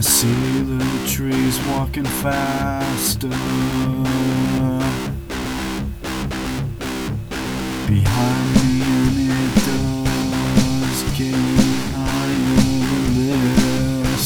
see the trees walking faster behind me, and it does get higher this.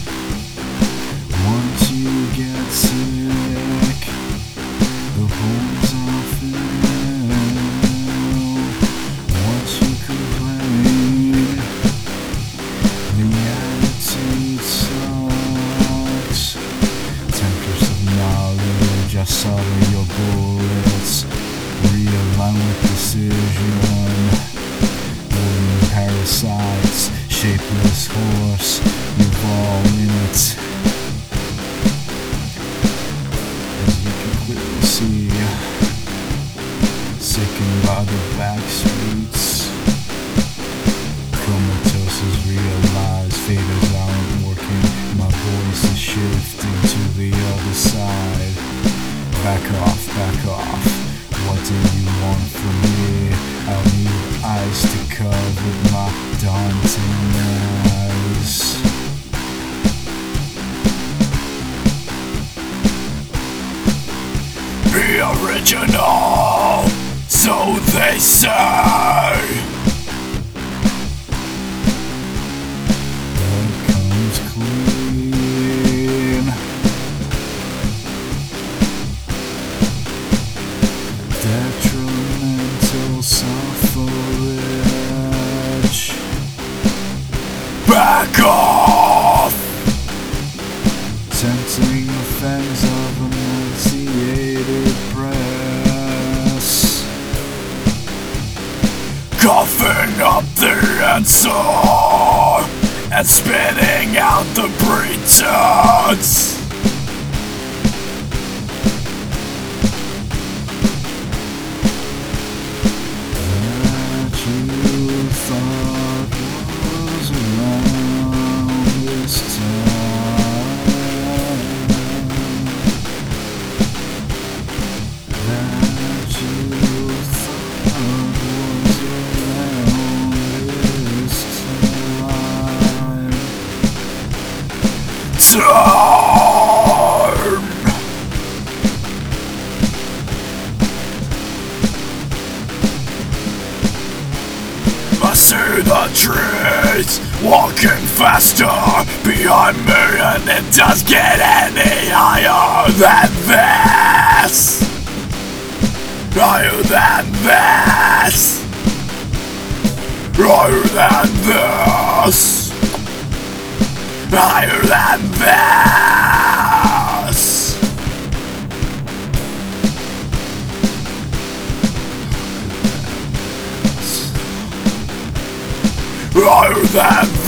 Once you get sick, the bones often melt. Once you complain, the attitude sucks. Tempers of knowledge, I solder your bullets. Realign with precision. Living parasites, shapeless horse, you've all in it. As you can clearly see, sickened by the back streets. Comatose is realized, faders aren't working. My voice is shifting to the other side. Back off, back off. What do you want from me? I'll need eyes to cover my daunting eyes. Be original, so they say. That comes clean. Detrimental suffrage. Back off! Tempting the fangs of emaciated press. Coughing up the answer and spitting out the pretense. Thought was around this time, that you thought was around this time. I see the trees walking faster behind me, and it doesn't get any higher than this. Higher than this. Higher than this. Higher than this. Higher than